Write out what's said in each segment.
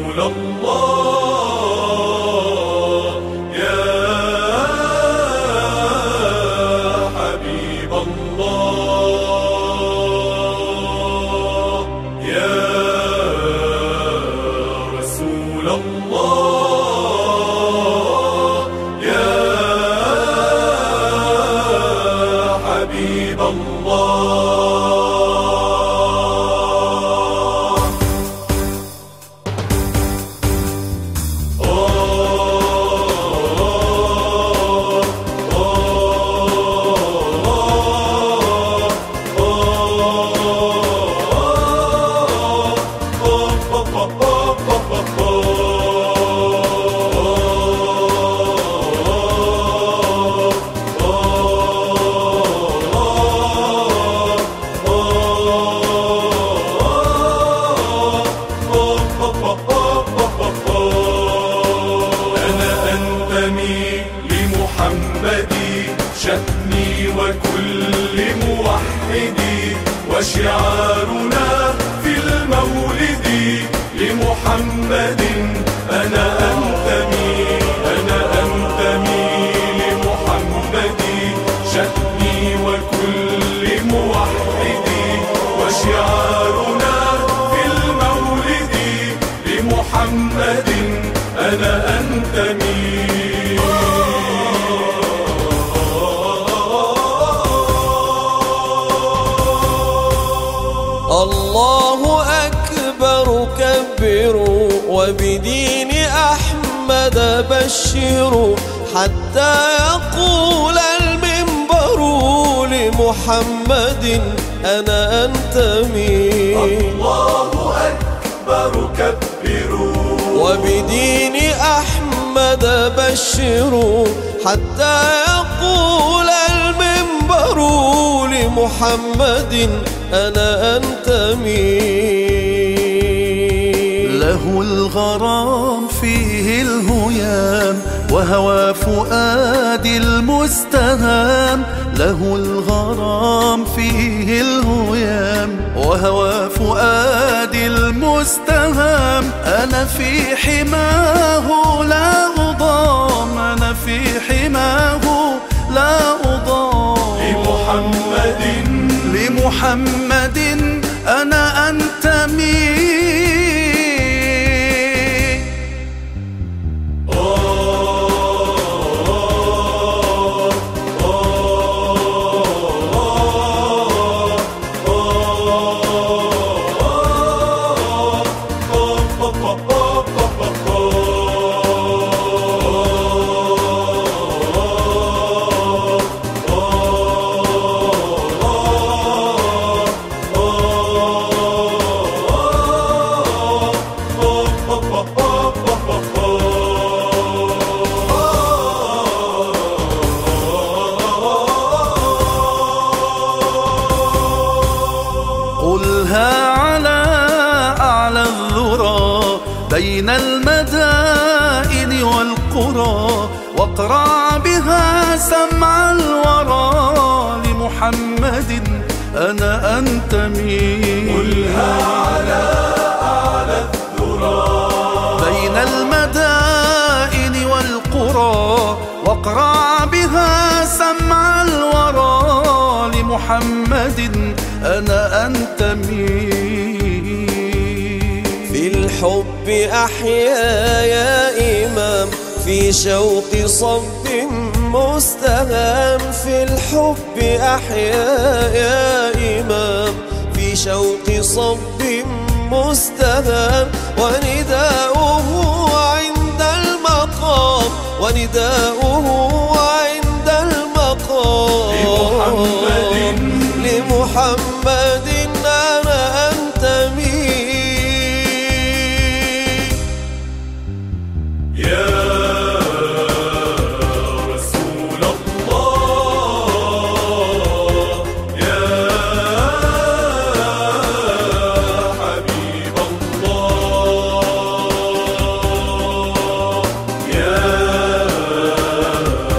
رسول الله يا حبيب الله يا رسول الله يا حبيب الله. لمحمدي شأني وكل موحدي وشعارنا في المولد لمحمد أنا أنتمي لمحمدي شأني وكل موحدي وشعارنا في المولد لمحمد أنا أنتمي. الله أكبر كبروا وبدين أحمد بشروا حتى يقول المنبر لمحمد أنا أنتمي. الله أكبر كبروا وبدين أحمد بشروا حتى يقول المنبر لمحمد أنا أنتمي. له الغرام فيه الهيام وهوى فؤادي المستهام. له الغرام فيه الهيام وهوى فؤادي المستهام. أنا في حماه لا أضام أنا في حماه لا أضام. لمحمد أنا أنتمي. قلها على أعلى الذرى بين المدائن والقرى واقرع بها سمع الورى لمحمد أنا أنتمي. قلها على أعلى الذرى بين المدائن والقرى واقرع بها سمع الورى لمحمد أنا أنتمي. في الحب أحيا يا إمام في شوق صب مستهام. في الحب أحيا يا إمام في شوق صب مستهام. ونداؤه عند المقام عند المقام لمحمد أنا أنتمي. يا رسول الله يا حبيب الله يا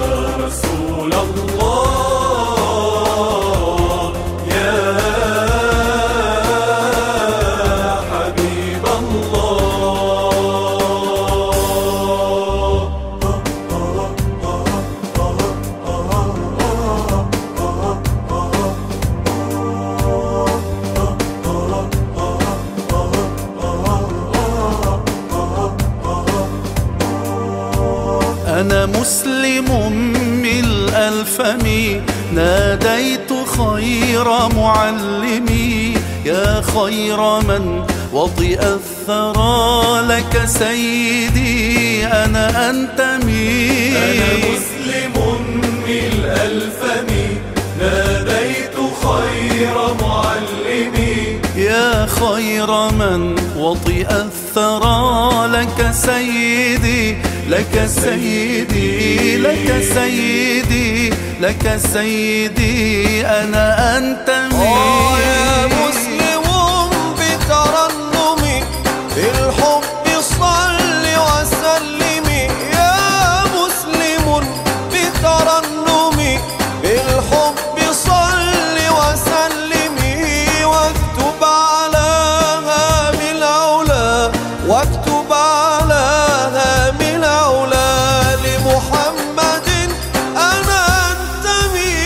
أنا مسلم ملء الفم ناديت خير معلمي يا خير من وطئ الثرى لك سيدي أنا أنتمي. أنا مسلم ملء الفم ناديت خير معلمي يا خير من وطئ الثرى لك سيدي لك سيدي لك سيدي لك سيدي أنا أنتمي. يا مسلم بترنمي بالحب صل وسلم يا مسلم بترنمي بالحب صل وسلم واكتب على هام العلا واكتب على هام العلا لمحمد أنا أنتمي.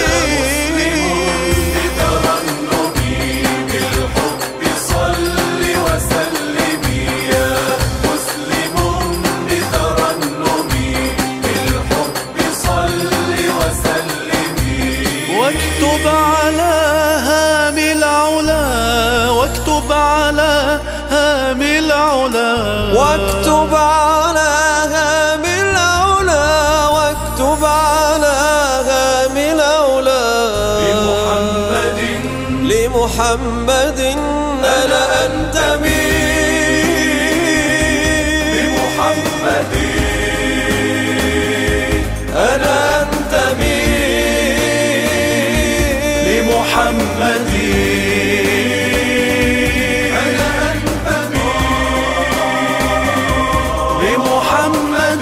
بترنمي بالحب صل وسلم يا مسلم بترنمي بالحب صل وسلم واكتب على هام العلا واكتب على هام العلا واكتب على هام العلا واكتب على هام العلا لمحمد أنا أنتمي. لمحمد أنا أنتمي لمحمد لمحمد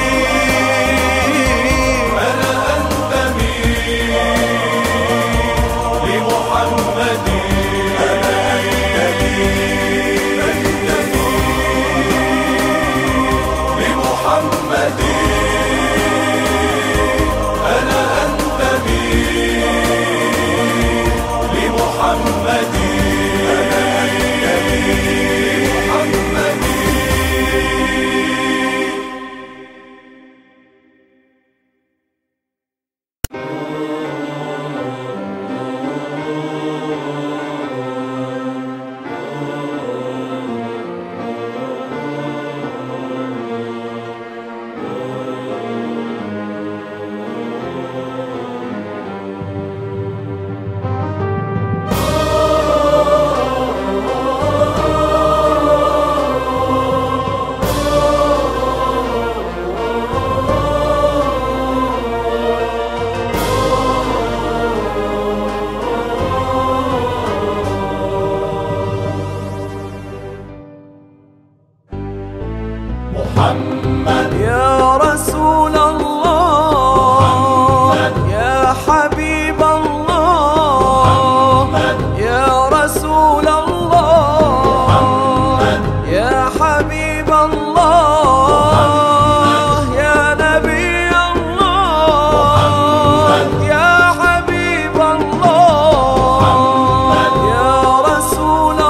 محمد يا رسول الله يا حبيب الله يا رسول الله يا حبيب الله يا نبي الله يا حبيب الله يا رسول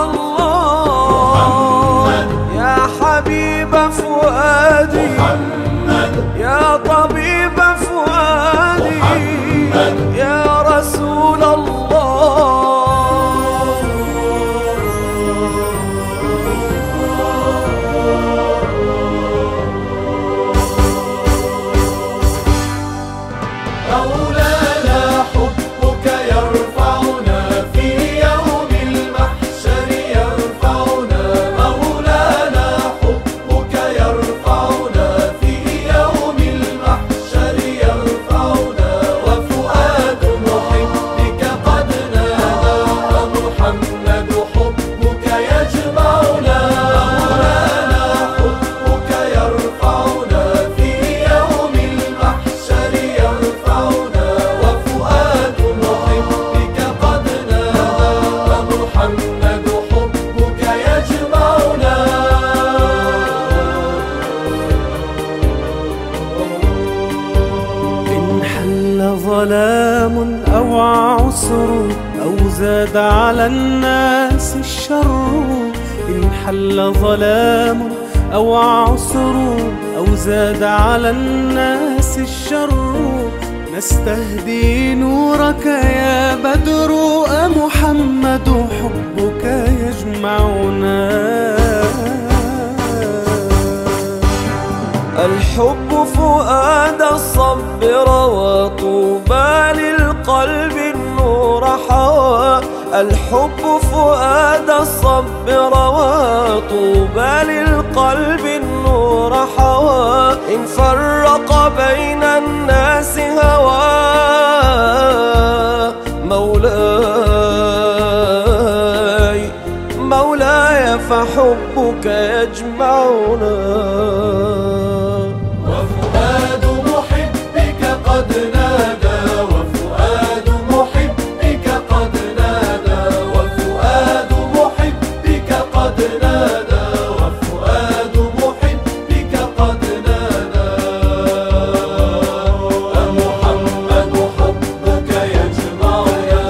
الله يا حبيب فؤادي يا طبيب فؤادي يا رسول الله. مولانا حبك يرفعنا في يوم المحشر يرفعنا مولانا حبك يرفعنا في يوم المحشر يرفعنا وفؤاد محبك قد نادى محمد حبك يجمعنا مولانا حبك يرفعنا في يوم المحشر يرفعنا وفؤاد محبك قد نادى محمد حبك يجمعنا. إن حل ظلام أو عسر أو زاد على الناس الشر إن حل ظلام أو عسر أو زاد على الناس الشر نستهدي نورك يا بدر أمحمد حبك يجمعنا. الحب فؤاد الصبر وطوبى للقلب النور حوى. الحب فؤاد الصبر وطوبى للقلب النور حوى. إن فرق بين الناس هوى مولاي مولاي فحبك يجمعنا. وفؤاد محبك قد نادى وفؤاد محبك قد نادى وفؤاد محبك قد نادى وفؤاد محبك قد نادى. محمد حبك يجمعنا.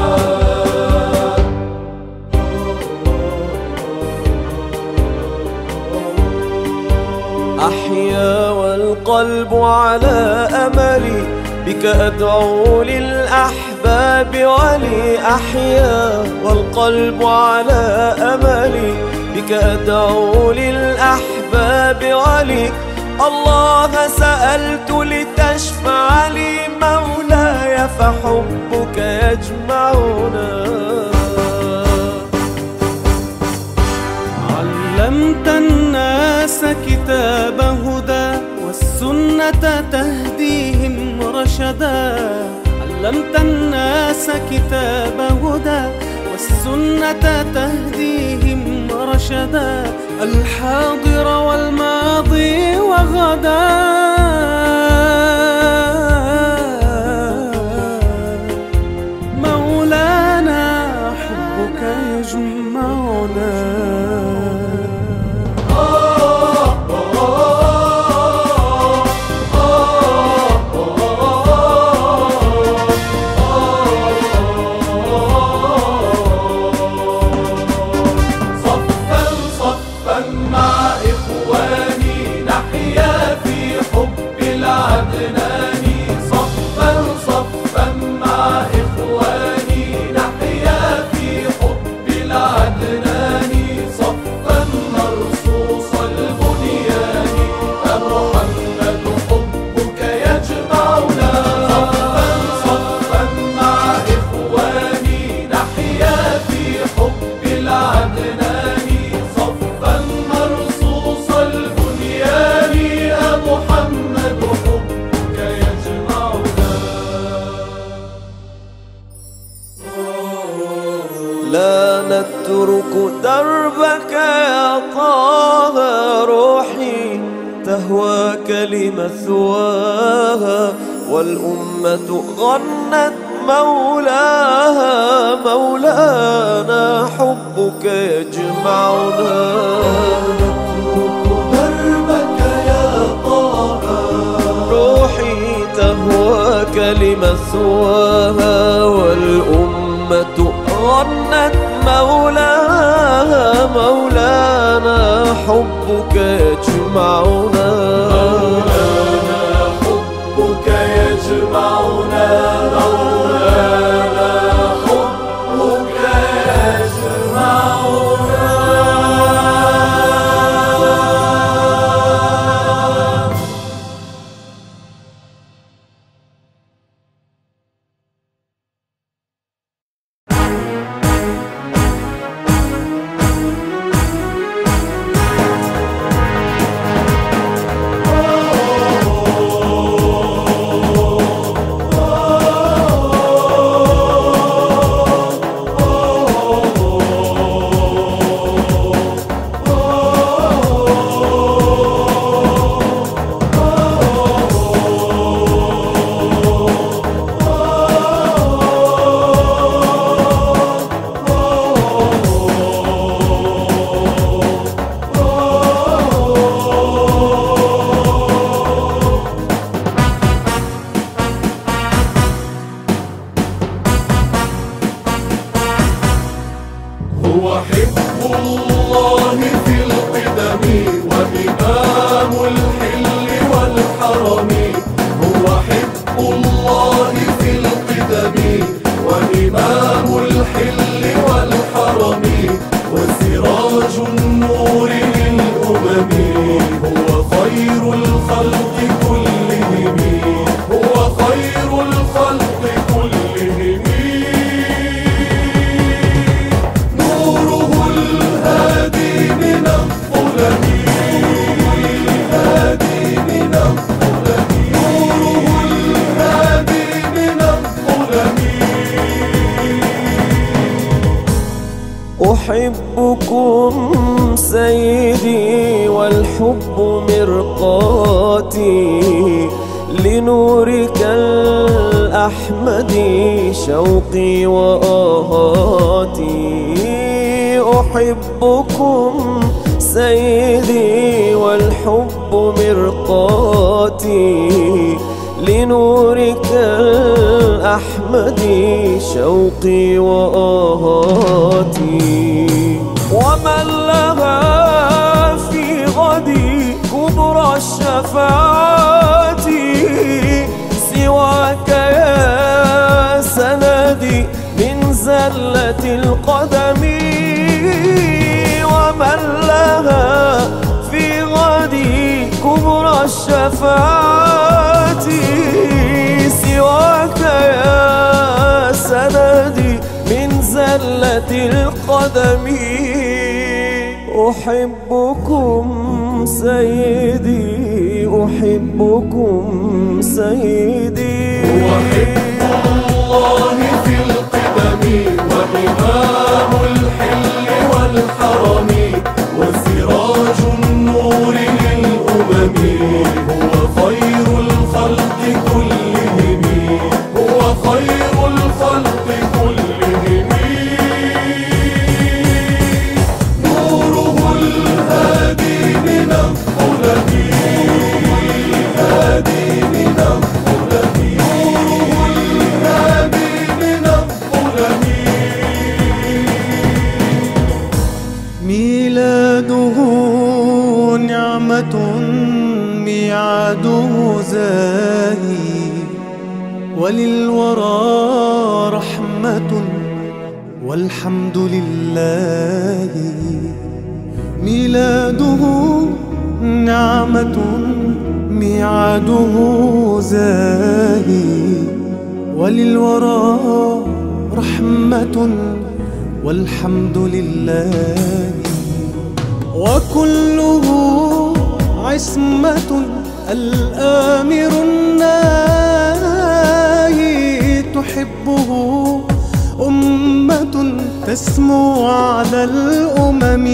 أحيا والقلب على أملي بك أدعو للأحباب ولي. أحيا والقلب على أملي بك أدعو للأحباب ولي. الله سألت لتشفع لي مولاي فحبك يجمعنا. علمت الناس كتاب هدى والسنة تهديهم رشدا. علمت الناس كتاب هدى والسنة تهديهم رشدا. الحاضر والماضي وغدا مولانا حبك يجمعنا. لا نترك دربك يا طه. روحي تهواك لمثواها والأمة غنت مولاها. مولانا حبك يجمعنا. دربك يا طه. روحي تهواك لمثواها والأمة غنت مولاها. مولانا حبك يجمعنا. مولانا حبك يجمعنا. مولانا حبك يجمعنا. هو خير الخلق كلهم، هو خير الخلق كلهم. نوره الهادي من الظلم، الهادي من الظلم، نوره الهادي من الظلم. أحبكم سيدي والحب مرقاتي، لنورك الأحمد شوقي وآهاتي. أحبكم سيدي والحب مرقاتي، لنورك الأحمد شوقي وآهاتي. ومن لها في غدي كبرى الشفاعات سواك يا سندي من زلة القدم. ومن لها في غدي كبرى الشفاعات سواك يا سندي من زلة القدم. أحبكم سيدي، أحبكم سيدي. هو حب الله في القدم وإمام الحل والحرم وسراج النور للأمم. هو خير الخلق كلهم، هو خير الخلق كلهم. نوره الهادي من الظلم، الهادي من الظلم، نوره الهادي من الظلم. ميلاده نعمة ميعاده زاهي، وللورى رحمة والحمد لله. ميلاده نعمة ميعاده زاهي، وللورى رحمة والحمد لله. وكله عصمة الآمر الناهي، تحبه أمة تسمو على الأمم.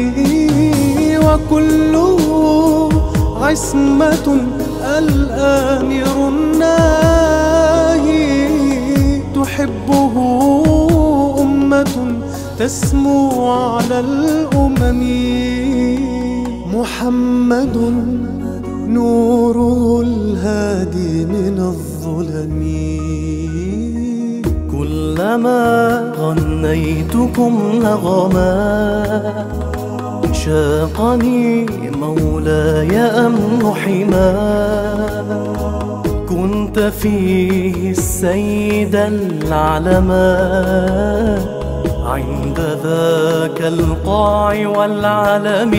وكله عصمة الآمر الناهي، تحبه أمة تسمو على الأمم. محمد نوره الهادي من الظلم. كلما غنيتكم نغما شاقني مولاي أمن حما. كنت فيه السيد العلما عند ذاك القاع والعلم.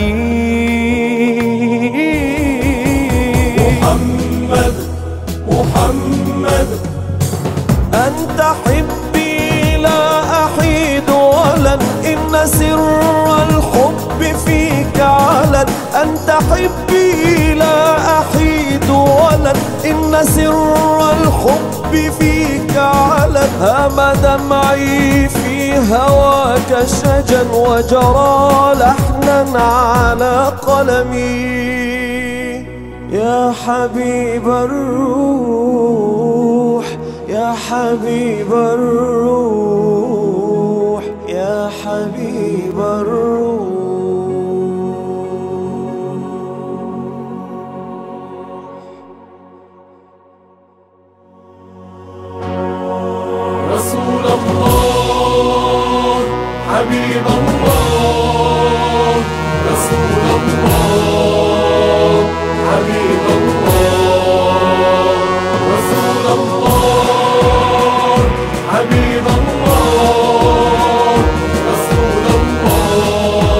محمد محمد أنت حبي لا أحيد ولن، إن سر الحب فيك علن. أنت حبي لا أحيد ولن، إن سر الحب فيك علن. هام دمعي في هواك شجا وجرى لحنا على قلمي. يا حبيب الروح، يا حبيب الروح، يا حبيب الروح. رسول الله حبيب الله، رسول الله حبيب الله، رسول الله حبيب الله، رسول الله.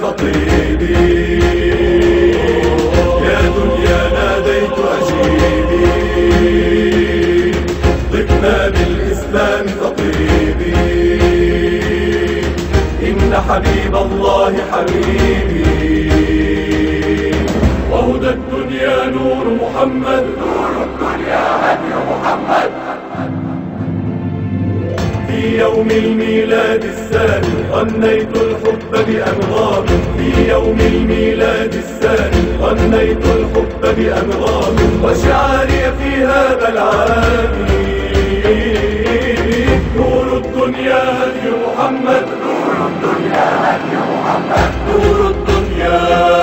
فطيبي، يا دنيا ناديت أجيبي، ضفنا بالإسلام فطيبي، إن حبيب الله حبيبي، وهدى الدنيا نور محمد، نور الدنيا هدي محمد. في يوم الميلاد الثاني غنيت الحب بأنغام، في يوم الميلاد الثاني غنيت الحب بأنغام، وشعاري في هذا العام نور الدنيا هدي محمد، نور الدنيا هدي محمد، نور الدنيا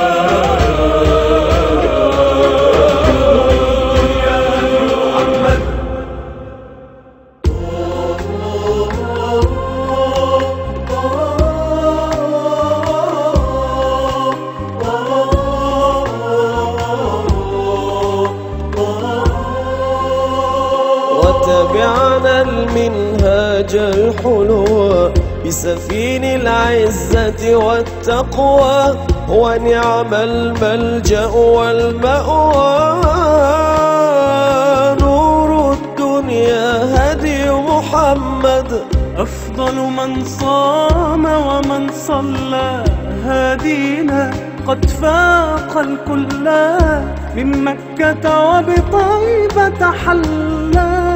وتبعنا المنهاج الحلوى بسفين العزة والتقوى، ونعم الملجأ والمأوى، نور الدنيا هدي محمد. أفضل من صام ومن صلى هادينا، قد فاق الكل من مكة وبطيبة حلا،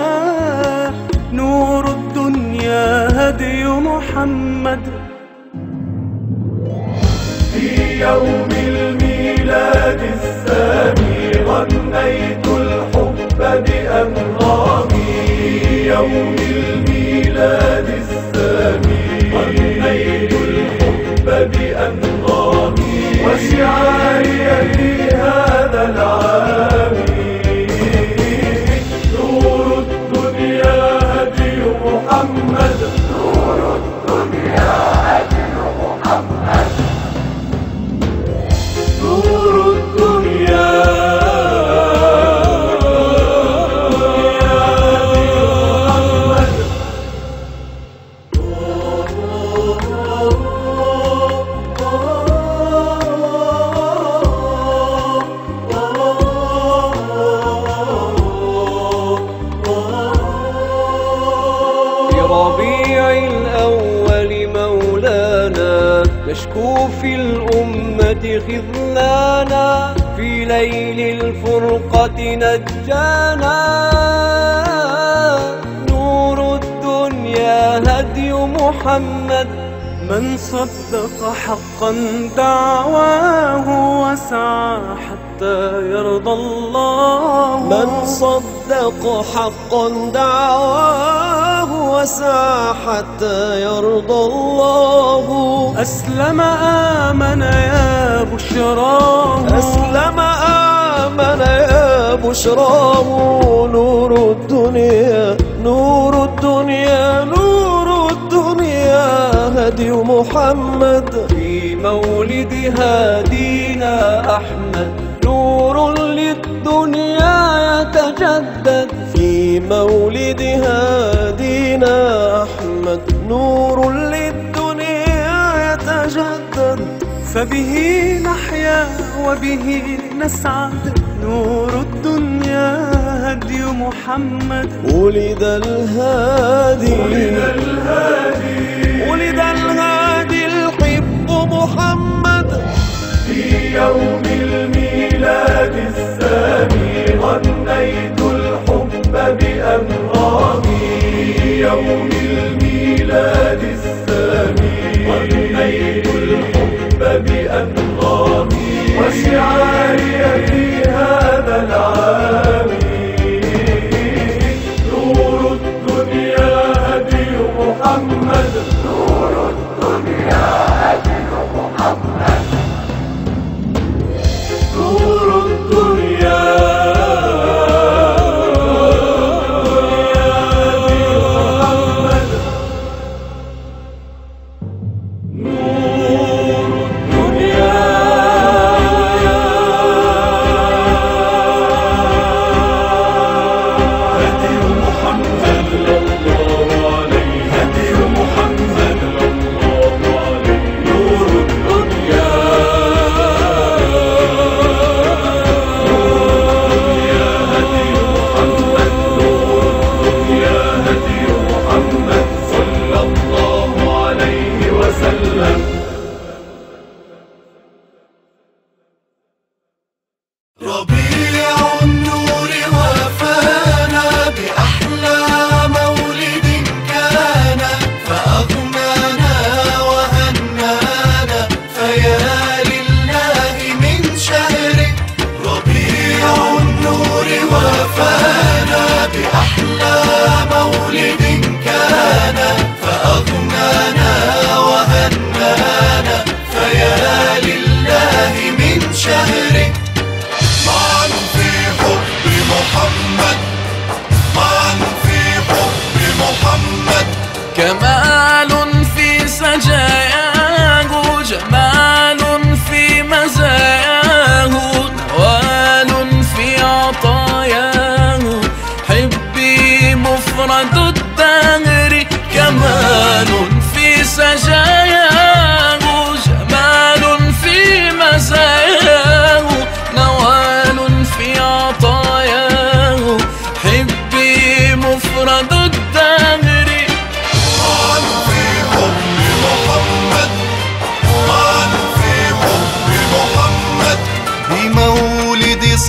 نور الدنيا هدي محمد. في يوم الميلاد السامي غنيت الحب بأنغامي، يوم الميلاد السامي غنيت الحب بأنغامي، وشعاري في هذا العام نور الدنيا هدي محمد، نور الدنيا هدي محمد، نور الدنيا نشكو في الأمة خذلانا، في ليل الفرقة نجانا، نور الدنيا هدي محمد. من صدق حقا دعواه وسعى حتى يرضى الله، من صدق حقا دعواه وسعى حتى يرضى الله، أسلم آمن يا بشراه، أسلم آمن يا بشراه، نور الدنيا نور الدنيا نور الدنيا هدي محمد. في مولد هادينا أحمد نور للدنيا يتجدد، في مولد هادينا أحمد نور للدنيا يتجدد، فبه نحيا وبه نسعد، نور الدنيا هدي محمد. ولد الهادي ولد الهادي ولد الهادي الحب محمد. في يوم الميلاد السامي غنيت الحب بأنغامي، يوم الميلاد السامي غنيت الحب بأنغامي، وشعاري في هذا العام نور الدنيا هدي محمد،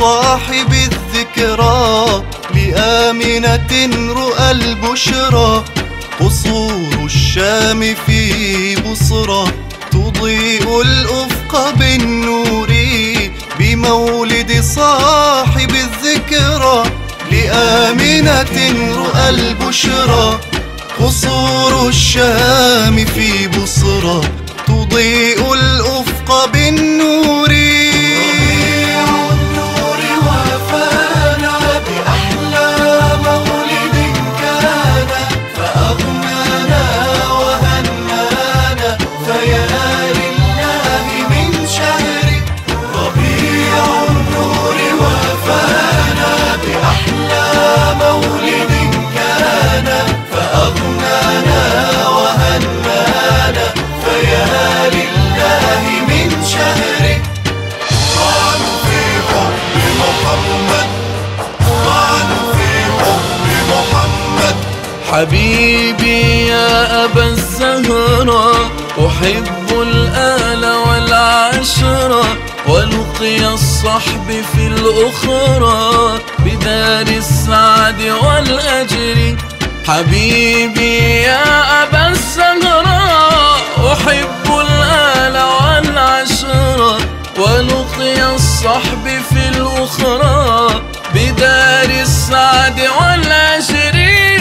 صاحب الذكرى لآمنة رؤى البشرى. قصور الشام في بصرى تضيء الأفق بالنور بمولد صاحب الذكرى لآمنة رؤى البشرى. قصور الشام في بصرى تضيء الأفق بالنور. ربيع النور وافانا بأحلى مولد كان فأغنانا وهنانا فيا لله من شهره. ربيع النور وافانا بأحلى مولد كان فأغنانا وهنانا فيا لله من شهره. طعنوا في حب محمد، طعنوا في حب محمد. حبيبي يا أبا الزهراء أحب الآل والعشرة ولقي الصحب في الأخرى بدار السعد والأجر. حبيبي يا أبا الزهراء أحب الآل والعشرة ولقي الصحب في الأخرى بدار السعد والأجر.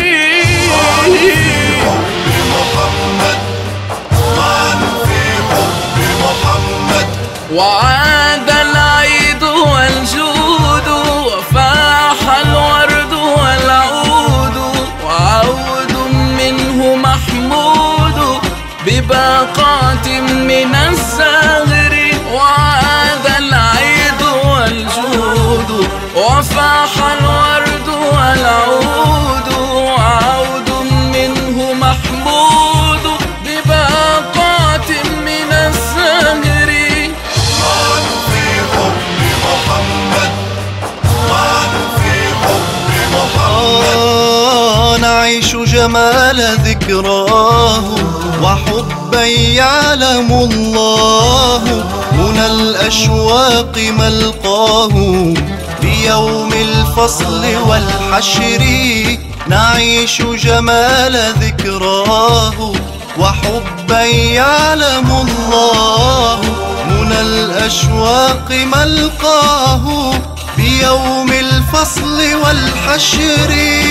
وعاد العيد والجود وفاح الورد والعود وعود منه محمود بباقات من الزهر. وعاد العيد والجود وفاح الورد والعود وعود منه محمود بباقات من الزهر. طعنوا في حب محمد، طعنوا في حب محمد. نعيش جمال ذكراه وحبا يعلم الله من الأشواق ملقاه بيوم الفصل والحشر. نعيش جمال ذكراه وحبا يعلم الله من الأشواق ملقاه بيوم الفصل والحشر.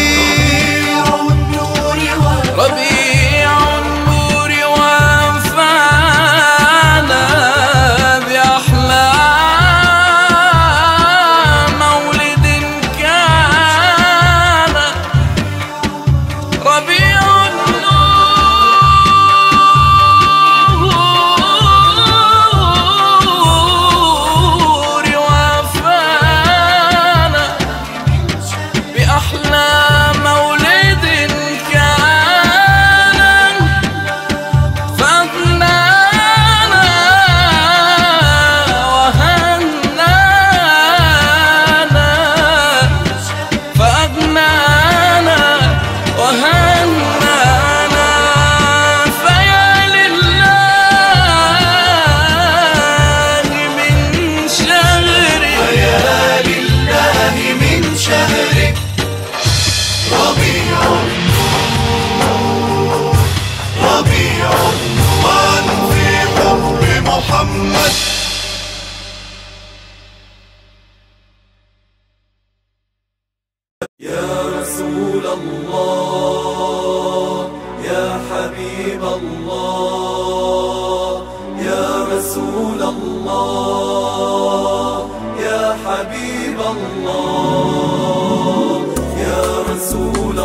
ربيع النور وانفعنا بأحلى مولد كان. ربيع النور وانفعنا بأحلى مولد كان فأغنانا وهنانا فأغنانا وهنانا فيا لله من شهره. فيا لله من شهره. ربيع النور، ربيع النور في حب محمد. يا رسول الله يا حبيب الله يا رسول الله يا حبيب الله يا رسول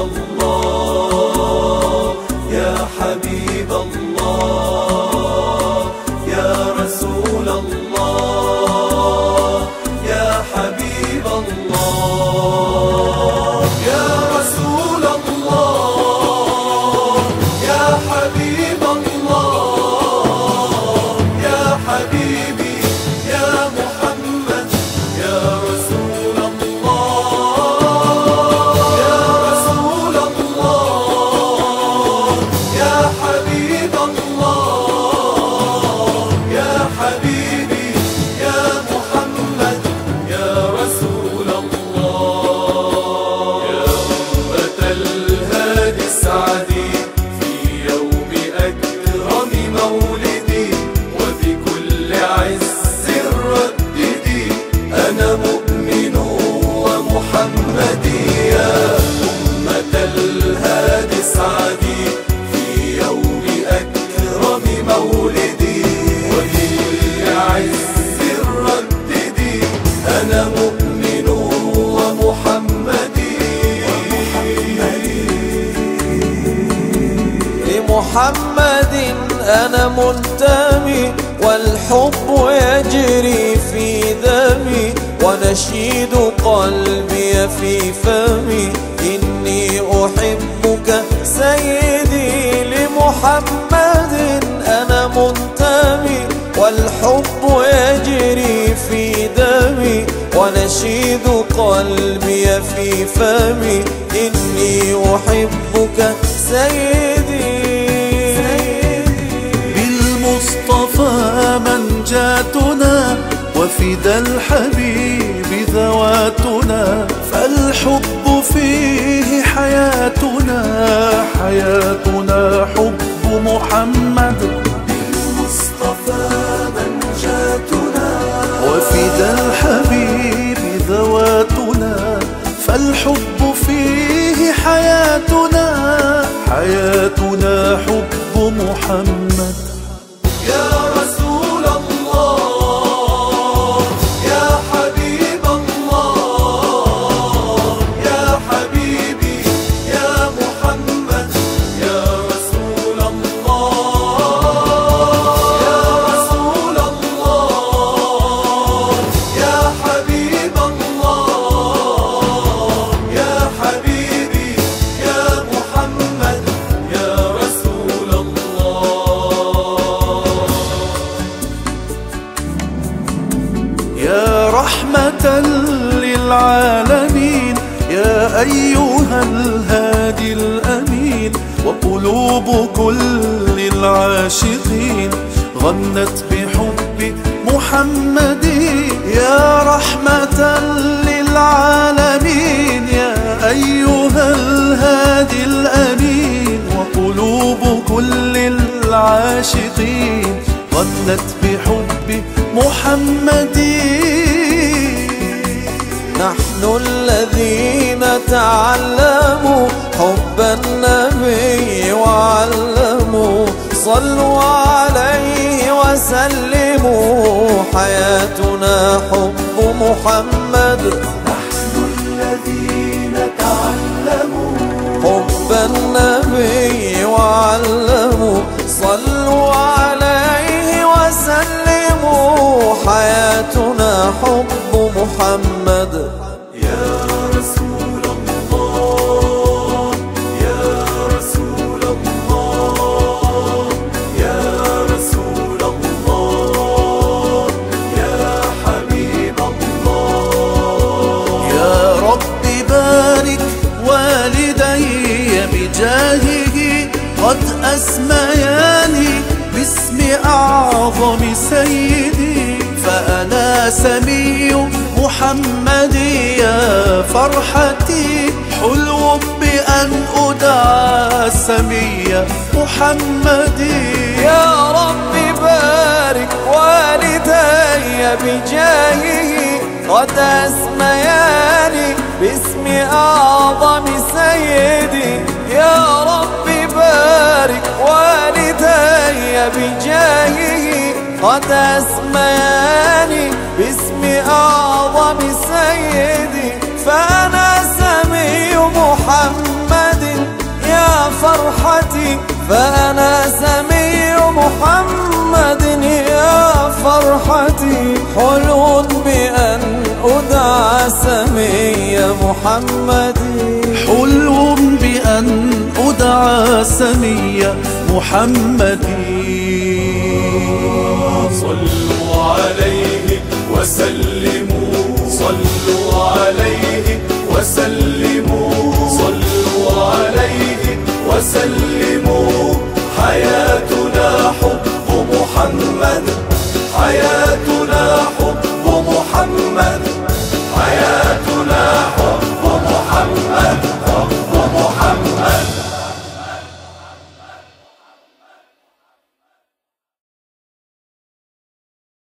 الله يا حبيب الله يا رسول الله يا حبيب الله يا رسول الله يا حبيب الله يا حبيبي يا محمد يا رسول الله يا رسول أنا منتمي والحب يجري في دمي، ونشيد قلبي في فمي إني أحبك سيدي لمحمد. أنا منتمي والحب يجري في دمي، ونشيد قلبي في فمي إني أحبك سيدي. بالمصطفى منجاتنا وفدا الحبيب ذواتنا، فالحب فيه حياتنا، حياتنا حب محمد. بالمصطفى منجاتنا وفدا الحبيب ذواتنا، فالحب فيه حياتنا، حياتنا حب محمد. يا رسول الله يا حبيب الله يا حبيبي يا محمد يا رسول الله يا رسول الله يا حبيب الله يا حبيبي يا محمد يا رسول الله. يا رحمة للعالمين يا أيها الهادي الأمين، وقلوب كل العاشقين غنت بحب محمد. يا رحمة للعالمين يا أيها الهادي الأمين، وقلوب كل العاشقين غنت بحب محمد. نحن الذين تعلموا حب النبي وعلموا، صلوا عليه وسلموا، حياتنا حب محمد. نحن الذين تعلموا حب النبي وعلموا، صلوا عليه وسلموا، حياتنا حب محمد. يا رسول الله يا رسول الله يا رسول الله يا حبيب الله. يا رب بارك والدي بجاهه، قد أسمياني باسم أعظم سيدي، فأنا سمي محمد يا فرحتي، حلو بأن أدعى سمي محمد. يا رب بارك والدي بجاهه، قد أسمياني باسم أعظم سيدي. يا رب بارك والدي بجاهه، قد أسمياني باسم أعظم سيدي، فأنا سمي محمد يا فرحتي، فأنا سمي محمد يا فرحتي، حلو بأن أدعى سمي محمد. حلو بأن أدعى سمي محمد.